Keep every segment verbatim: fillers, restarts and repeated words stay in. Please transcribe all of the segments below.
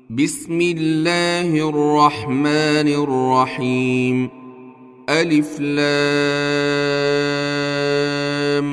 بسم الله الرحمن الرحيم. ألف لام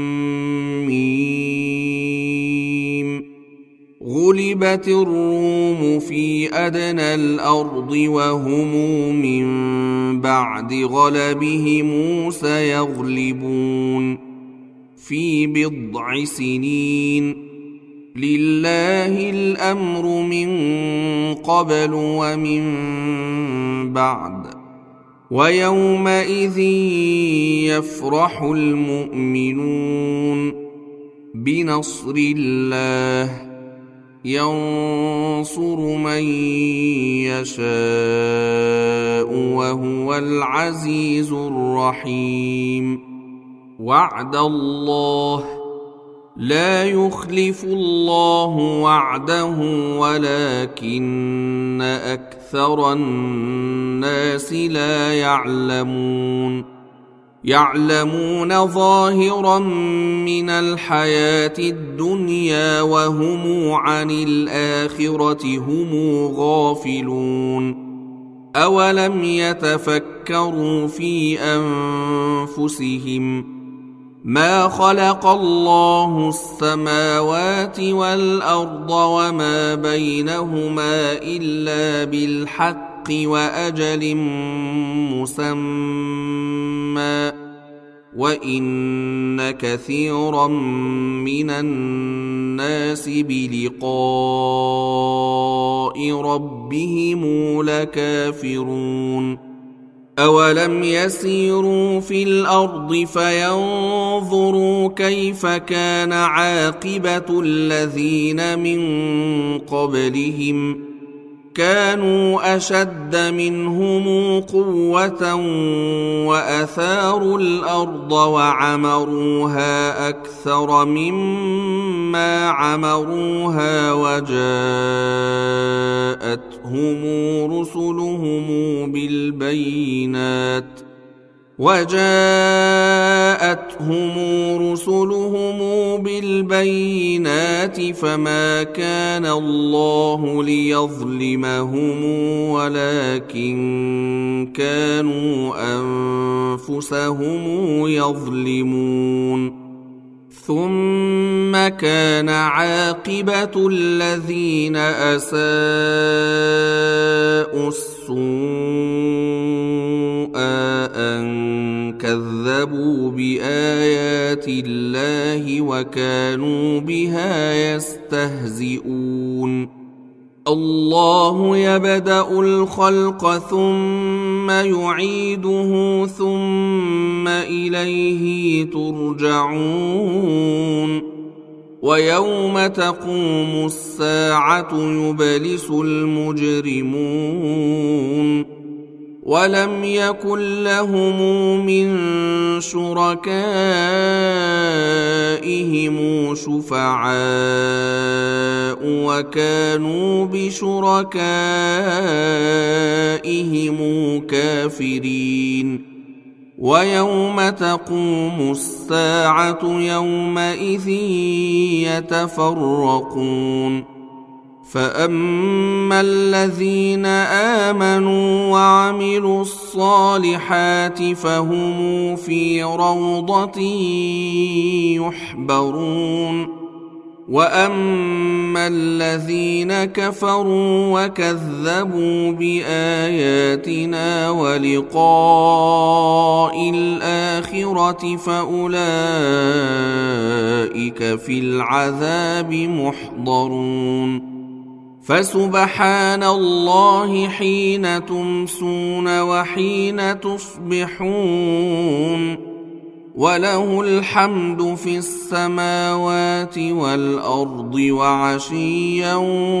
ميم. غلبت الروم في أدنى الأرض وهم من بعد غلبهم سيغلبون في بضع سنين. لله الأمر من قبل ومن بعد، ويومئذ يفرح المؤمنون بنصر الله ينصر من يشاء وهو العزيز الرحيم. وعد الله لا يخلف الله وعده ولكن أكثر الناس لا يعلمون. يعلمون ظاهرا من الحياة الدنيا وهم عن الآخرة هم غافلون. أولم يتفكروا في أنفسهم ما خلق الله السماوات والأرض وما بينهما إلا بالحق وأجل مسمى، وإن كثيرا من الناس بلقاء ربهم لكافرون. أولم يسيروا في الأرض فينظروا كيف كان عاقبة الذين من قبلهم كانوا أشد منهم قوة وأثاروا الأرض وعمروها أكثر مما عمروها وجاءتهم رسلهم بالبينات وجاءتهم رسلهم بالبينات فما كان الله ليظلمهم ولكن كانوا أنفسهم يظلمون. ثم كان عاقبة الذين أساءوا السوء أن كذبوا بآيات الله وكانوا بها يستهزئون. الله يبدأ الخلق ثم يعيده ثم إليه ترجعون. ويوم تقوم الساعة يبلس المجرمون ولم يكن لهم من شركائهم شفعاء وكانوا بشركائهم كافرين. ويوم تقوم الساعة يومئذ يتفرقون. فأما الذين آمنوا وعملوا الصالحات فهم في روضة يحبرون. وأما الذين كفروا وكذبوا بآياتنا ولقاء الآخرة فأولئك في العذاب محضرون. فسبحان الله حين تمسون وحين تصبحون، وله الحمد في السماوات والأرض وعشيا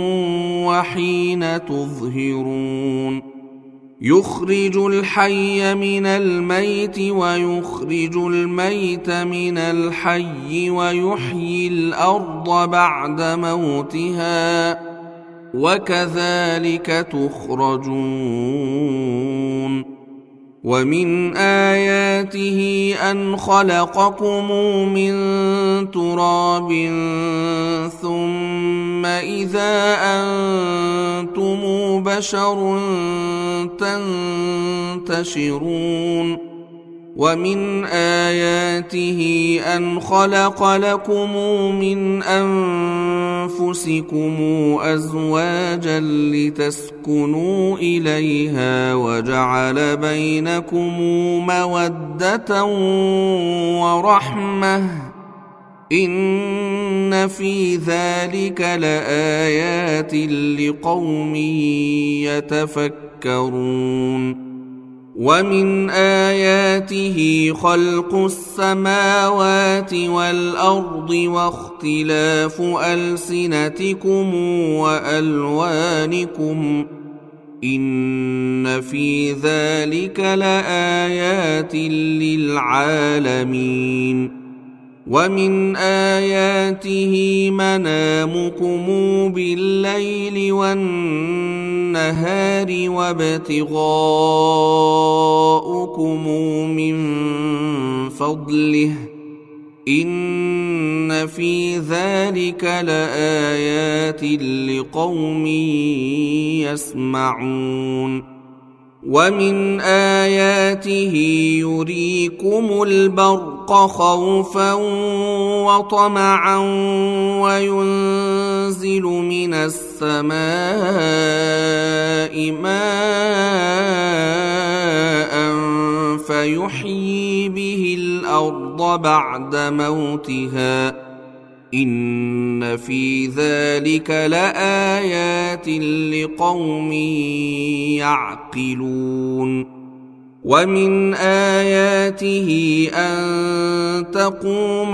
وحين تظهرون. يخرج الحي من الميت ويخرج الميت من الحي ويحيي الأرض بعد موتها وكذلك تخرجون. ومن آياته أن خلقكم من تراب ثم إذا أنتم بشر تنتشرون ومن آياته أن خلق لكم من أنفسكم أزواجا لتسكنوا إليها وجعل بينكم مودة ورحمة إن في ذلك لآيات لقوم يتفكرون ومن آياته خلق السماوات والأرض واختلاف ألسنتكم وألوانكم إن في ذلك لآيات للعالمين ومن آياته منامكم بالليل والنهار وابتغاؤكم من فضله إن في ذلك لآيات لقوم يسمعون ومن آياته يريكم البرق خوفا وطمعا وينزل من السماء ماء فيحيي به الأرض بعد موتها إن في ذلك لآيات لقوم يعقلون ومن آياته أن تقوم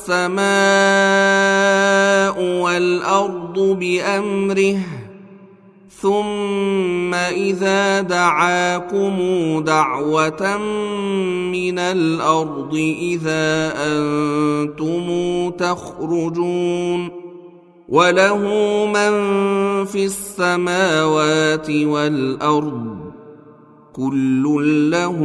السماء والأرض بأمره ثم إذا دعاكم دعوة من الأرض إذا أنتم تخرجون وله من في السماوات والأرض كل له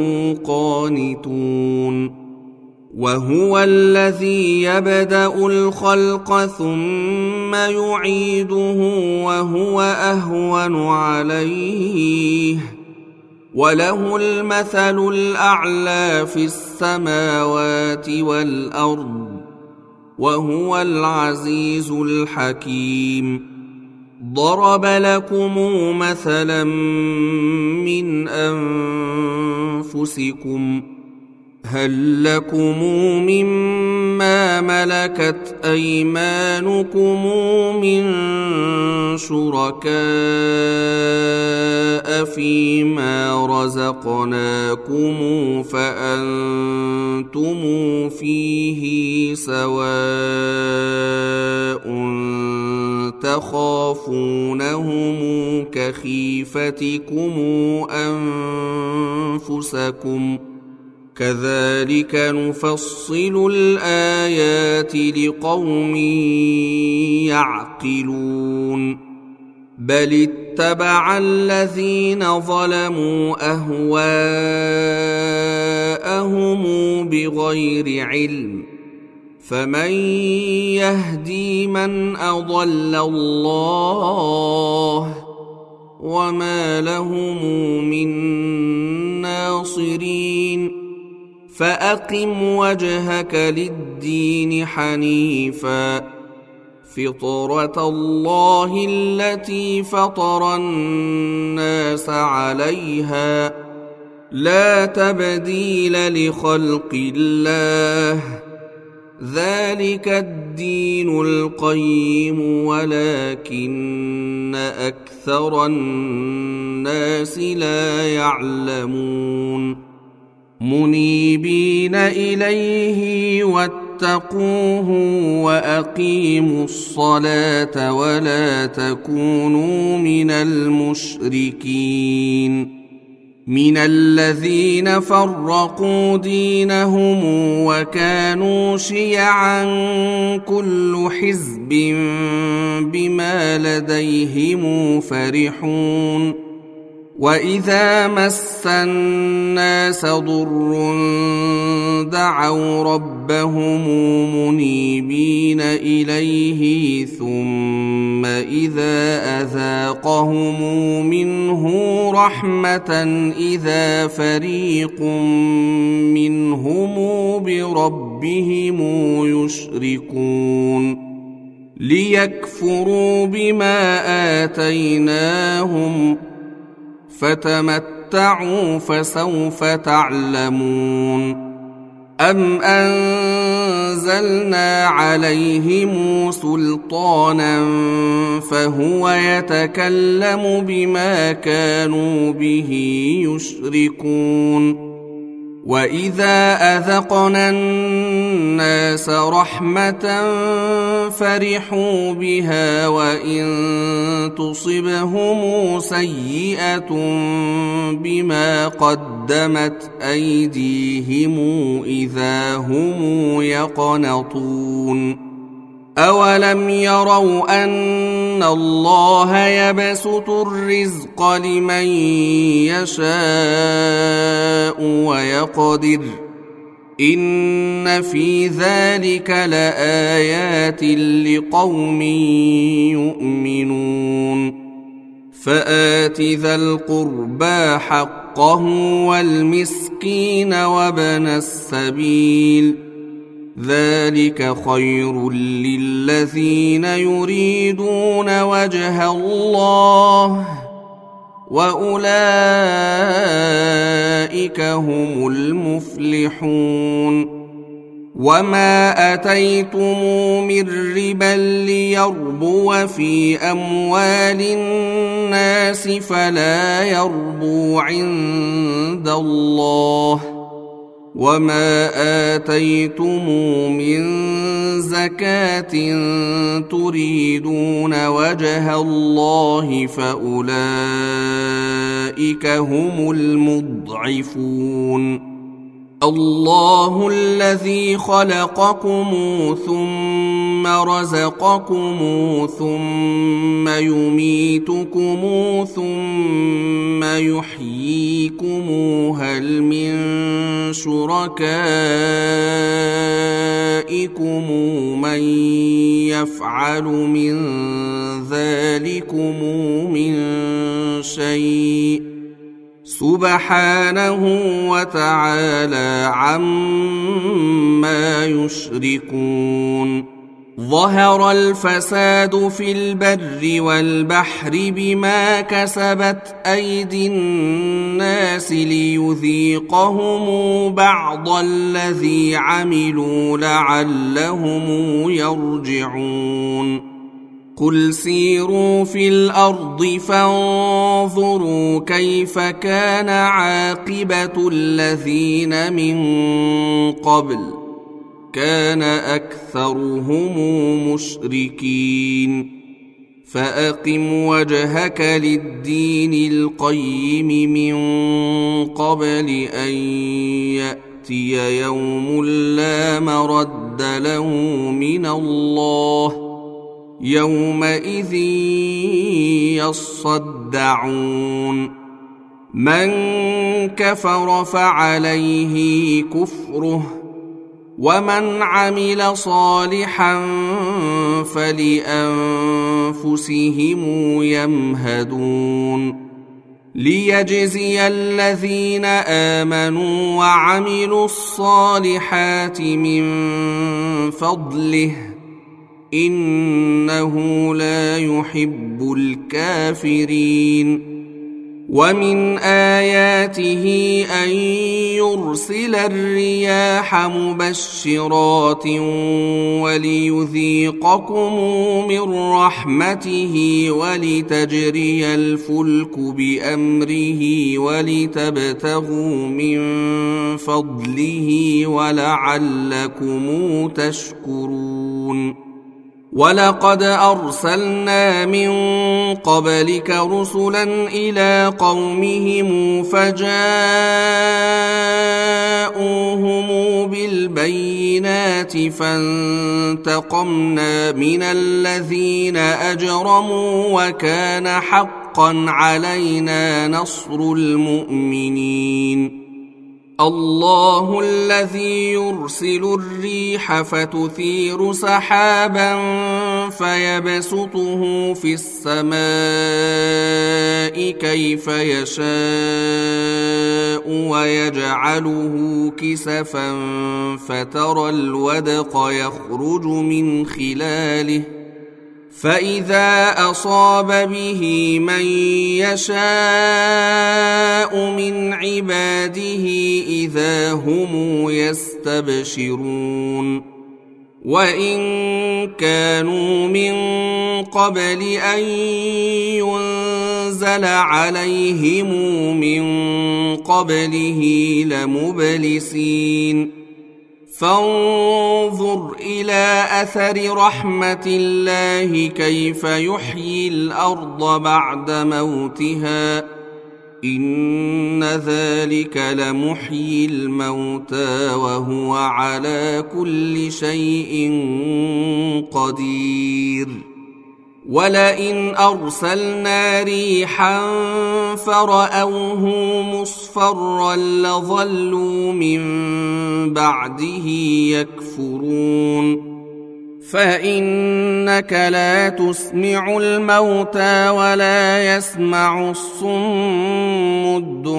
قانتون وهو الذي يبدأ الخلق ثم يعيده وهو أهون عليه وله المثل الأعلى في السماوات والأرض وهو العزيز الحكيم ضرب لكم مثلا من أنفسكم هل لكم مما ملكت أيمانكم من شركاء فيما رزقناكم فأنتم فيه سواء تخافونهم كخيفتكم أنفسكم كذلك نفصل الآيات لقوم يعقلون بل اتبع الذين ظلموا أهواءهم بغير علم فمن يهدي من أضل الله وما لهم من ناصرين فأقم وجهك للدين حنيفا فطرة الله التي فطر الناس عليها لا تبديل لخلق الله ذلك الدين القيم ولكن أكثر الناس لا يعلمون منيبين إليه واتقوه وأقيموا الصلاة ولا تكونوا من المشركين من الذين فرقوا دينهم وكانوا شيعا كل حزب بما لديهم فرحون وإذا مس الناس ضر دعوا ربهم منيبين إليه ثم إذا أذاقهم منه رحمة إذا فريق منهم بربهم يشركون ليكفروا بما آتيناهم فتمتعوا فسوف تعلمون أم أنزلنا عليهم سلطانا فهو يتكلم بما كانوا به يشركون وإذا أذقنا الناس رحمة فرحوا بها وإن تصبهم سيئة بما قدمت أيديهم إذا هم يقنطون أولم يروا أن الله يبسط الرزق لمن يشاء ويقدر إن في ذلك لآيات لقوم يؤمنون فآت ذا القربى حقه والمسكين وابن السبيل ذلك خير للذين يريدون وجه الله وأولئك هم المفلحون وما أتيتم من ربا ليربو في أموال الناس فلا يربو عند الله وما آتيتم من زكاة تريدون وجه الله فأولئك هم المضعفون الله الذي خلقكم ثم رزقكم ثم يميتكم ثم يحييكم هل من شركائكم من يفعل من ذلكم من شيء سبحانه وتعالى عما يشركون ظهر الفساد في البر والبحر بما كسبت أيدي الناس ليذيقهم بعض الذي عملوا لعلهم يرجعون قل سيروا في الأرض فانظروا كيف كان عاقبة الذين من قبل كان أكثرهم مشركين فأقم وجهك للدين القيم من قبل أن يأتي يوم لا مرد له من الله يومئذ يصدعون من كفر فعليه كفره ومن عمل صالحا فلأنفسهم يمهدون ليجزي الذين آمنوا وعملوا الصالحات من فضله إنه لا يحب الكافرين ومن آياته أن يرسل الرياح مبشرات وليذيقكم من رحمته ولتجري الفلك بأمره ولتبتغوا من فضله ولعلكم تشكرون ولقد أرسلنا من قبلك رسلا إلى قومهم فجاءوهم بالبينات فانتقمنا من الذين أجرموا وكان حقا حقا علينا نصر المؤمنين الله الذي يرسل الريح فتثير سحابا فيبسطه في السماء كيف يشاء ويجعله كسفا فترى الودق يخرج من خلاله فإذا أصاب به من يشاء من عباده إذا هم يستبشرون وإن كانوا من قبل أن ينزل عليهم من قبله لمبلسين فانظر إلى أثر رحمة الله كيف يحيي الأرض بعد موتها إن ذلك لمحيي الموتى وهو على كل شيء قدير ولئن أرسلنا ريحا فرأوه مصفرا لظلوا من بعده يكفرون فإنك لا تسمع الموتى ولا يسمع الصم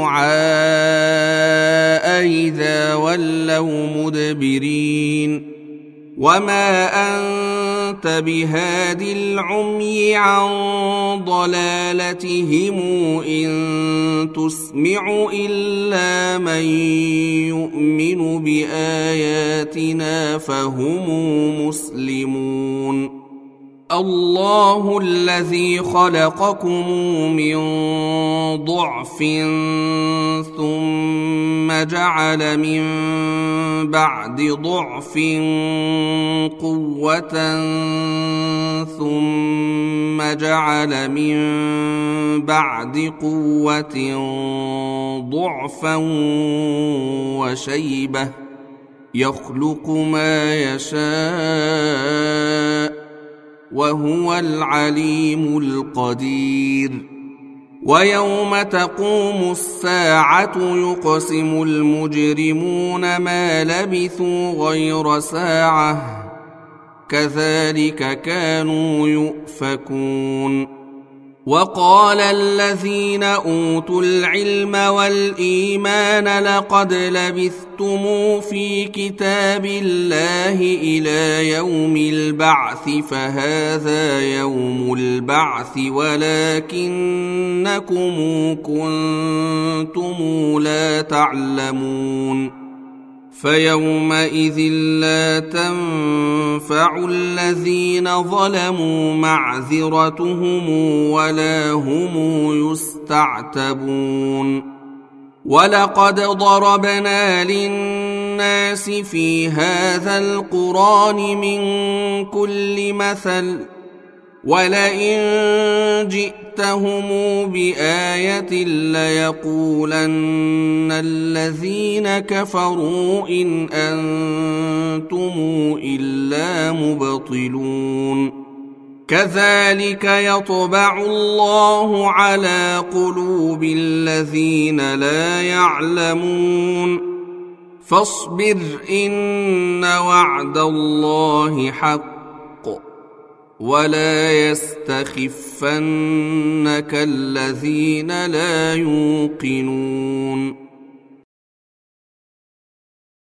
الدعاء إذا ولوا مدبرين وما أنت بهاد العمي عن ضلالتهم إن تسمع إلا من يؤمن بآياتنا فهم مسلمون الله الذي خلقكم من ضعف ثم جعل من بعد ضعف قوة ثم جعل من بعد قوة ضعفا وشيبة يخلق ما يشاء وهو العليم القدير ويوم تقوم الساعة يقسم المجرمون ما لبثوا غير ساعة كذلك كانوا يؤفكون وقال الذين أوتوا العلم والإيمان لقد لبثتم في كتاب الله إلى يوم البعث فهذا يوم البعث ولكنكم كنتم لا تعلمون فيومئذ لا تنفع الذين ظلموا معذرتهم ولا هم يستعتبون ولقد ضربنا للناس في هذا القرآن من كل مثل ولئن جئتهم بآية ليقولن الذين كفروا إن أنتم إلا مبطلون كذلك يطبع الله على قلوب الذين لا يعلمون فاصبر إن وعد الله حق ولا يستخفنك الذين لا يوقنون